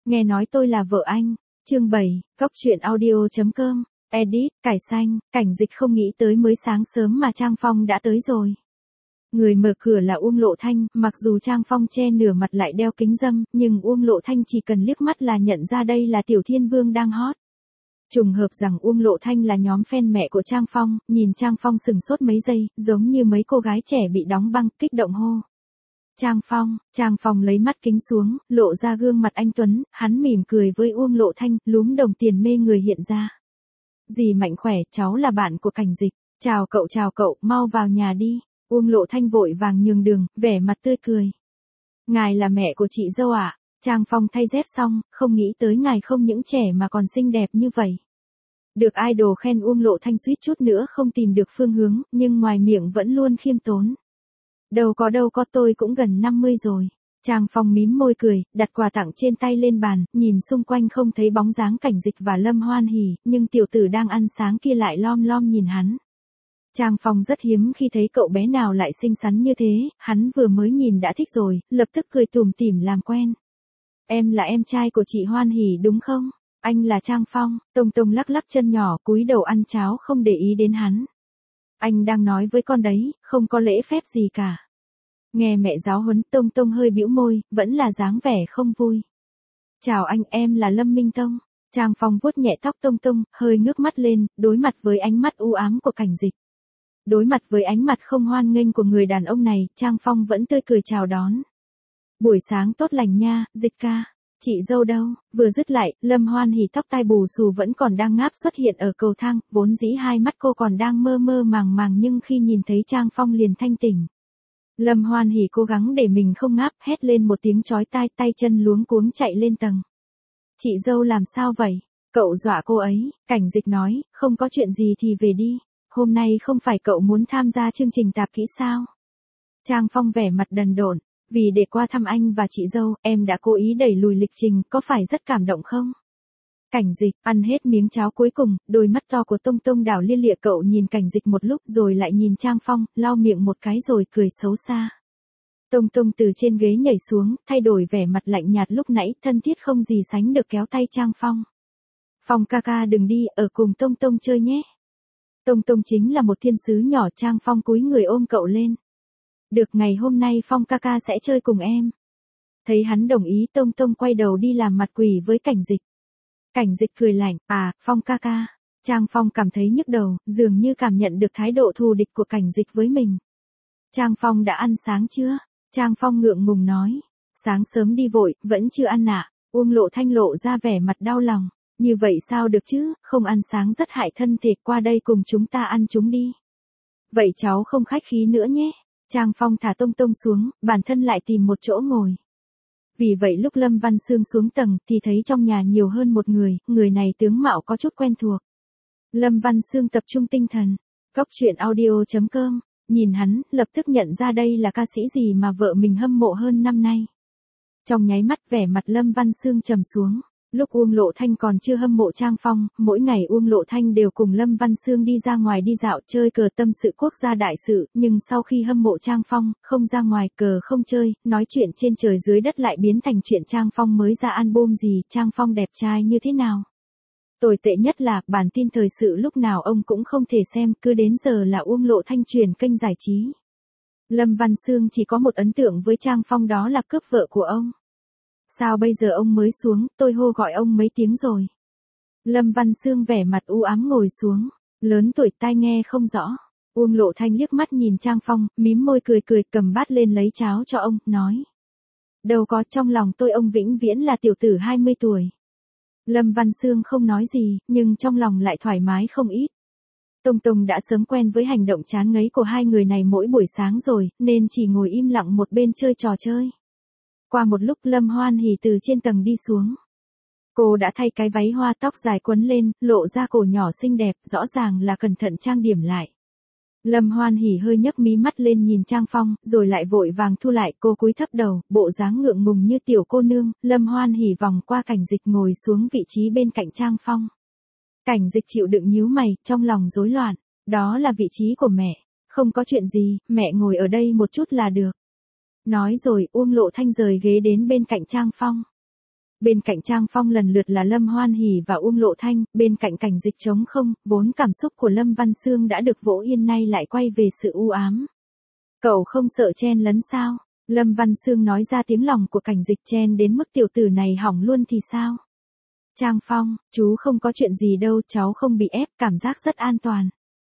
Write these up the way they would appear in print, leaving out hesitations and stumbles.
nghe nói tôi là vợ anh. Chương 7, Góc truyện audio.com, edit, cải xanh, Cảnh Dịch không nghĩ tới mới sáng sớm mà Trang Phong đã tới rồi. Người mở cửa là Uông Lộ Thanh, mặc dù Trang Phong che nửa mặt lại đeo kính râm, nhưng Uông Lộ Thanh chỉ cần liếc mắt là nhận ra đây là Tiểu Thiên Vương đang hot. Trùng hợp rằng Uông Lộ Thanh là nhóm fan mẹ của Trang Phong, nhìn Trang Phong sừng sốt mấy giây, giống như mấy cô gái trẻ bị đóng băng, kích động hô. Trang Phong lấy mắt kính xuống, lộ ra gương mặt anh tuấn, hắn mỉm cười với Uông Lộ Thanh, lúm đồng tiền mê người hiện ra. Dì Mạnh khỏe, cháu là bạn của Cảnh Dịch. Chào cậu, mau vào nhà đi. Uông Lộ Thanh vội vàng nhường đường, vẻ mặt tươi cười. Ngài là mẹ của chị dâu ạ? Trang Phong thay dép xong, không nghĩ tới ngài không những trẻ mà còn xinh đẹp như vậy. Được idol khen Uông Lộ Thanh suýt chút nữa không tìm được phương hướng, nhưng ngoài miệng vẫn luôn khiêm tốn. Đâu có tôi cũng gần 50 rồi. Trang Phong mím môi cười, đặt quà tặng trên tay lên bàn, nhìn xung quanh không thấy bóng dáng Cảnh Dịch và Lâm Hoan Hỉ, nhưng tiểu tử đang ăn sáng kia lại lom lom nhìn hắn. Trang Phong rất hiếm khi thấy cậu bé nào lại xinh xắn như thế, hắn vừa mới nhìn đã thích rồi, lập tức cười tủm tỉm làm quen. Em là em trai của chị Hoan Hỉ đúng không? Anh là Trang Phong. Tông lắc lắc chân nhỏ, cúi đầu ăn cháo không để ý đến hắn. Anh đang nói với con đấy, không có lễ phép gì cả. Nghe mẹ giáo huấn, Tông hơi bĩu môi, vẫn là dáng vẻ không vui. Chào anh, em là Lâm Minh Tông. Trang Phong vuốt nhẹ tóc Tông, hơi ngước mắt lên, đối mặt với ánh mắt u ám của Cảnh Dịch. Đối mặt với ánh mặt không hoan nghênh của người đàn ông này, Trang Phong vẫn tươi cười chào đón. Buổi sáng tốt lành nha, Dịch ca. Chị dâu đâu? Vừa dứt lại, Lâm Hoan Hỉ tóc tai bù xù vẫn còn đang ngáp xuất hiện ở cầu thang, vốn dĩ hai mắt cô còn đang mơ mơ màng nhưng khi nhìn thấy Trang Phong liền thanh tỉnh. Lâm Hoan Hỉ cố gắng để mình không ngáp, hét lên một tiếng chói tai, tay chân luống cuống chạy lên tầng. Chị dâu làm sao vậy? Cậu dọa cô ấy. Cảnh Dịch nói, không có chuyện gì thì về đi. Hôm nay không phải cậu muốn tham gia chương trình tạp kỹ sao? Trang Phong vẻ mặt đần độn, vì để qua thăm anh và chị dâu, em đã cố ý đẩy lùi lịch trình, có phải rất cảm động không? Cảnh Dịch ăn hết miếng cháo cuối cùng, đôi mắt to của Tông đảo lia lịa, cậu nhìn Cảnh Dịch một lúc rồi lại nhìn Trang Phong, lau miệng một cái rồi cười xấu xa. Tông từ trên ghế nhảy xuống, thay đổi vẻ mặt lạnh nhạt lúc nãy, thân thiết không gì sánh được kéo tay Trang Phong. Phong ca đừng đi, ở cùng Tông chơi nhé. Tông chính là một thiên sứ nhỏ. Trang Phong cúi người ôm cậu lên. Được, ngày hôm nay Phong ca sẽ chơi cùng em. Thấy hắn đồng ý, Tông quay đầu đi làm mặt quỷ với Cảnh Dịch. Cảnh Dịch cười lạnh, Phong ca. Trang Phong cảm thấy nhức đầu, dường như cảm nhận được thái độ thù địch của Cảnh Dịch với mình. Trang Phong đã ăn sáng chưa? Trang Phong ngượng ngùng nói. Sáng sớm đi vội, vẫn chưa ăn ạ. Uông Lộ Thanh lộ ra vẻ mặt đau lòng. Như vậy sao được chứ, không ăn sáng rất hại thân thể, qua đây cùng chúng ta ăn chúng đi. Vậy cháu không khách khí nữa nhé. Trang Phong thả Tông xuống, bản thân lại tìm một chỗ ngồi. Vì vậy lúc Lâm Văn Sương xuống tầng thì thấy trong nhà nhiều hơn một người này tướng mạo có chút quen thuộc. Lâm Văn Sương tập trung tinh thần. Góc truyện audio.com, nhìn hắn, lập tức nhận ra đây là ca sĩ gì mà vợ mình hâm mộ hơn năm nay. Trong nháy mắt vẻ mặt Lâm Văn Sương trầm xuống. Lúc Uông Lộ Thanh còn chưa hâm mộ Trang Phong, mỗi ngày Uông Lộ Thanh đều cùng Lâm Văn Sương đi ra ngoài đi dạo chơi cờ tâm sự quốc gia đại sự, nhưng sau khi hâm mộ Trang Phong, không ra ngoài cờ không chơi, nói chuyện trên trời dưới đất lại biến thành chuyện Trang Phong mới ra album gì, Trang Phong đẹp trai như thế nào. Tồi tệ nhất là, bản tin thời sự lúc nào ông cũng không thể xem, cứ đến giờ là Uông Lộ Thanh chuyển kênh giải trí. Lâm Văn Sương chỉ có một ấn tượng với Trang Phong, đó là cướp vợ của ông. Sao bây giờ ông mới xuống, tôi hô gọi ông mấy tiếng rồi. Lâm Văn Sương vẻ mặt u ám ngồi xuống, lớn tuổi tai nghe không rõ. Uông Lộ Thanh liếc mắt nhìn Trang Phong, mím môi cười cầm bát lên lấy cháo cho ông, nói. Đâu có, trong lòng tôi ông vĩnh viễn là tiểu tử 20 tuổi. Lâm Văn Sương không nói gì, nhưng trong lòng lại thoải mái không ít. Tông đã sớm quen với hành động chán ngấy của hai người này mỗi buổi sáng rồi, nên chỉ ngồi im lặng một bên chơi trò chơi. Qua một lúc Lâm Hoan Hỉ từ trên tầng đi xuống. Cô đã thay cái váy hoa, tóc dài quấn lên, lộ ra cổ nhỏ xinh đẹp, rõ ràng là cẩn thận trang điểm lại. Lâm Hoan Hỉ hơi nhấc mí mắt lên nhìn Trang Phong, rồi lại vội vàng thu lại, cô cúi thấp đầu, bộ dáng ngượng ngùng như tiểu cô nương. Lâm Hoan Hỉ vòng qua Cảnh Dịch ngồi xuống vị trí bên cạnh Trang Phong. Cảnh Dịch chịu đựng nhíu mày, trong lòng rối loạn. Đó là vị trí của mẹ. Không có chuyện gì, mẹ ngồi ở đây một chút là được. Nói rồi Uông Lộ Thanh rời ghế đến bên cạnh Trang Phong. Bên cạnh Trang Phong lần lượt là Lâm Hoan Hỷ và Uông Lộ Thanh, bên cạnh Cảnh Dịch trống không, vốn cảm xúc của Lâm Văn Xương đã được vỗ yên nay lại quay về sự u ám. Cậu không sợ chen lấn sao? Lâm Văn Xương nói ra tiếng lòng của Cảnh Dịch, chen đến mức tiểu tử này hỏng luôn thì sao? Trang Phong, chú không có chuyện gì đâu, cháu không bị ép, cảm giác rất an toàn.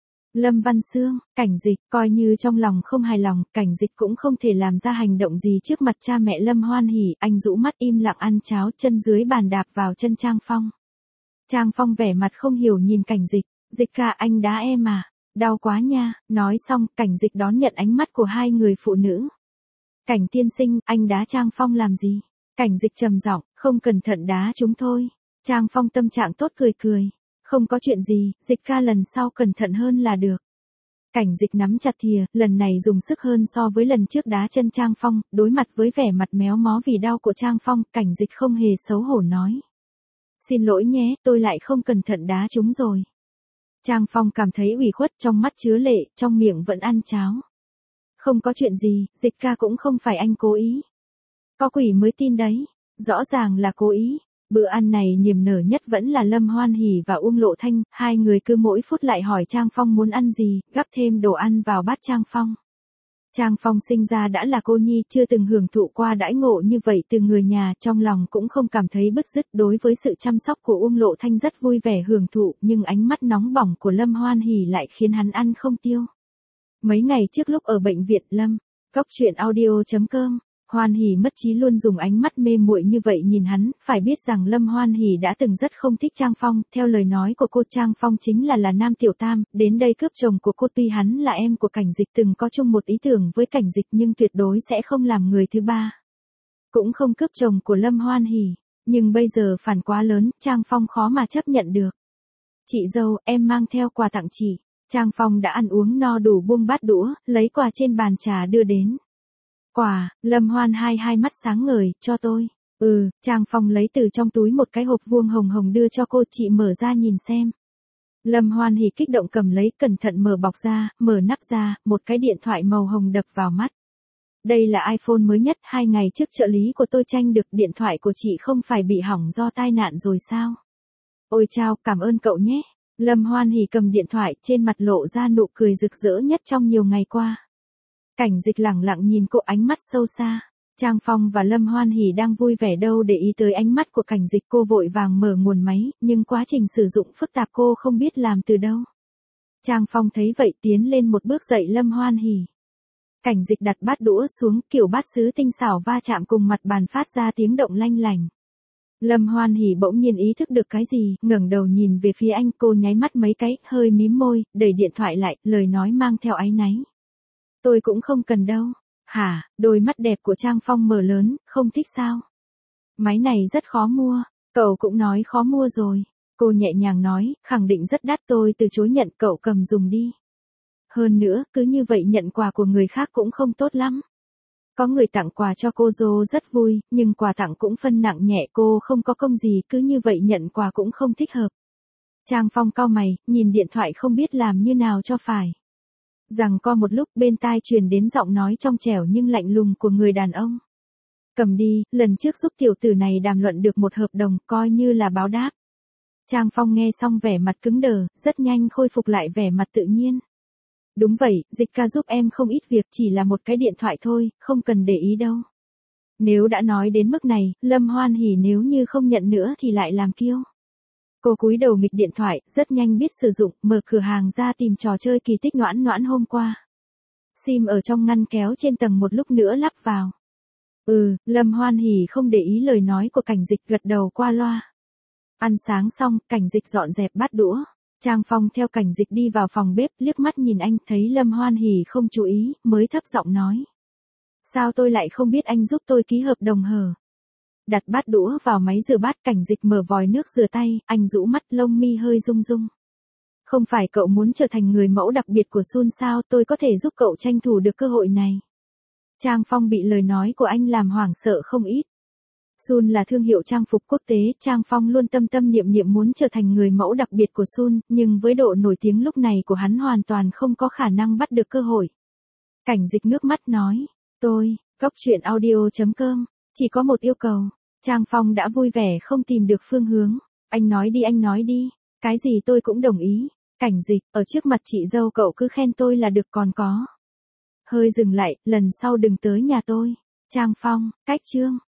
Lâm Văn Xương, Cảnh Dịch, coi như trong lòng không hài lòng, Cảnh Dịch cũng không thể làm ra hành động gì trước mặt cha mẹ Lâm Hoan Hỷ, anh rũ mắt im lặng ăn cháo, chân dưới bàn đạp vào chân Trang Phong. Trang Phong vẻ mặt không hiểu nhìn Cảnh Dịch, Dịch ca anh đá em à, đau quá nha, nói xong, Cảnh Dịch đón nhận ánh mắt của hai người phụ nữ. Cảnh tiên sinh, anh đá Trang Phong làm gì? Cảnh Dịch trầm giọng, không cẩn thận đá chúng thôi. Trang Phong tâm trạng tốt cười cười. Không có chuyện gì, Dịch ca lần sau cẩn thận hơn là được. Cảnh Dịch nắm chặt thìa, lần này dùng sức hơn so với lần trước đá chân Trang Phong, đối mặt với vẻ mặt méo mó vì đau của Trang Phong, Cảnh Dịch không hề xấu hổ nói. Xin lỗi nhé, tôi lại không cẩn thận đá chúng rồi. Trang Phong cảm thấy ủy khuất, trong mắt chứa lệ, trong miệng vẫn ăn cháo. Không có chuyện gì, Dịch ca cũng không phải anh cố ý. Có quỷ mới tin đấy, rõ ràng là cố ý. Bữa ăn này niềm nở nhất vẫn là Lâm Hoan Hỷ và Uông Lộ Thanh, hai người cứ mỗi phút lại hỏi Trang Phong muốn ăn gì, gắp thêm đồ ăn vào bát Trang Phong. Trang Phong sinh ra đã là cô nhi, chưa từng hưởng thụ qua đãi ngộ như vậy từ người nhà, trong lòng cũng không cảm thấy bứt rứt, đối với sự chăm sóc của Uông Lộ Thanh rất vui vẻ hưởng thụ, nhưng ánh mắt nóng bỏng của Lâm Hoan Hỷ lại khiến hắn ăn không tiêu. Mấy ngày trước lúc ở bệnh viện Lâm, goctruyện.audio.com, Hoan Hỷ mất trí luôn dùng ánh mắt mê muội như vậy nhìn hắn, phải biết rằng Lâm Hoan Hỷ đã từng rất không thích Trang Phong, theo lời nói của cô Trang Phong chính là nam tiểu tam, đến đây cướp chồng của cô, tuy hắn là em của Cảnh Dịch từng có chung một ý tưởng với Cảnh Dịch nhưng tuyệt đối sẽ không làm người thứ ba. Cũng không cướp chồng của Lâm Hoan Hỷ, nhưng bây giờ phản quá lớn, Trang Phong khó mà chấp nhận được. Chị dâu, em mang theo quà tặng chị. Trang Phong đã ăn uống no đủ buông bát đũa, lấy quà trên bàn trà đưa đến. Quà, Lâm Hoan hai mắt sáng ngời, cho tôi. Trang Phong lấy từ trong túi một cái hộp vuông hồng hồng đưa cho cô, chị mở ra nhìn xem. Lâm Hoan Hỷ kích động cầm lấy, cẩn thận mở bọc ra, mở nắp ra, một cái điện thoại màu hồng đập vào mắt. Đây là iPhone mới nhất, 2 ngày trước trợ lý của tôi tranh được, điện thoại của chị không phải bị hỏng do tai nạn rồi sao? Ôi chao, cảm ơn cậu nhé. Lâm Hoan Hỷ cầm điện thoại, trên mặt lộ ra nụ cười rực rỡ nhất trong nhiều ngày qua. Cảnh Dịch lẳng lặng nhìn cô, ánh mắt sâu xa. Trang Phong và Lâm Hoan Hỷ đang vui vẻ đâu để ý tới ánh mắt của Cảnh Dịch, cô vội vàng mở nguồn máy, nhưng quá trình sử dụng phức tạp cô không biết làm từ đâu. Trang Phong thấy vậy tiến lên một bước dậy Lâm Hoan Hỷ. Cảnh Dịch đặt bát đũa xuống, kiểu bát sứ tinh xảo va chạm cùng mặt bàn phát ra tiếng động lanh lành. Lâm Hoan Hỷ bỗng nhiên ý thức được cái gì, ngẩng đầu nhìn về phía anh, cô nháy mắt mấy cái, hơi mím môi, đẩy điện thoại lại, lời nói mang theo áy náy. Tôi cũng không cần đâu. Hả, đôi mắt đẹp của Trang Phong mở lớn, không thích sao? Máy này rất khó mua, cậu cũng nói khó mua rồi. Cô nhẹ nhàng nói, khẳng định rất đắt, tôi từ chối nhận, cậu cầm dùng đi. Hơn nữa, cứ như vậy nhận quà của người khác cũng không tốt lắm. Có người tặng quà cho cô dâu rất vui, nhưng quà tặng cũng phân nặng nhẹ, cô không có công gì, cứ như vậy nhận quà cũng không thích hợp. Trang Phong cau mày, nhìn điện thoại không biết làm như nào cho phải. Rằng co một lúc, bên tai truyền đến giọng nói trong trẻo nhưng lạnh lùng của người đàn ông. Cầm đi, lần trước giúp tiểu tử này đàm luận được một hợp đồng, coi như là báo đáp. Trang Phong nghe xong vẻ mặt cứng đờ, rất nhanh khôi phục lại vẻ mặt tự nhiên. Đúng vậy, Dịch ca giúp em không ít việc, chỉ là một cái điện thoại thôi, không cần để ý đâu. Nếu đã nói đến mức này, Lâm Hoan Hỷ nếu như không nhận nữa thì lại làm kiêu. Cô cúi đầu nghịch điện thoại, rất nhanh biết sử dụng, mở cửa hàng ra tìm trò chơi kỳ tích noãn noãn hôm qua. Sim ở trong ngăn kéo trên tầng, một lúc nữa lắp vào. Lâm Hoan Hỷ không để ý lời nói của Cảnh Dịch, gật đầu qua loa. Ăn sáng xong, Cảnh Dịch dọn dẹp bát đũa. Trang Phong theo Cảnh Dịch đi vào phòng bếp, liếc mắt nhìn anh, thấy Lâm Hoan Hỷ không chú ý, mới thấp giọng nói. Sao tôi lại không biết anh giúp tôi ký hợp đồng hờ? Đặt bát đũa vào máy rửa bát, Cảnh Dịch mở vòi nước rửa tay, anh rũ mắt, lông mi hơi rung rung. Không phải cậu muốn trở thành người mẫu đặc biệt của Sun sao, tôi có thể giúp cậu tranh thủ được cơ hội này. Trang Phong bị lời nói của anh làm hoảng sợ không ít. Sun là thương hiệu trang phục quốc tế, Trang Phong luôn tâm tâm niệm niệm muốn trở thành người mẫu đặc biệt của Sun, nhưng với độ nổi tiếng lúc này của hắn hoàn toàn không có khả năng bắt được cơ hội. Cảnh Dịch ngước mắt nói, tôi, goctruyện.audio.com, chỉ có một yêu cầu. Trang Phong đã vui vẻ không tìm được phương hướng. Anh nói đi, anh nói đi. Cái gì tôi cũng đồng ý. Cảnh Dịch, ở trước mặt chị dâu cậu cứ khen tôi là được còn có. Hơi dừng lại, lần sau đừng tới nhà tôi. Trang Phong, cách Trương.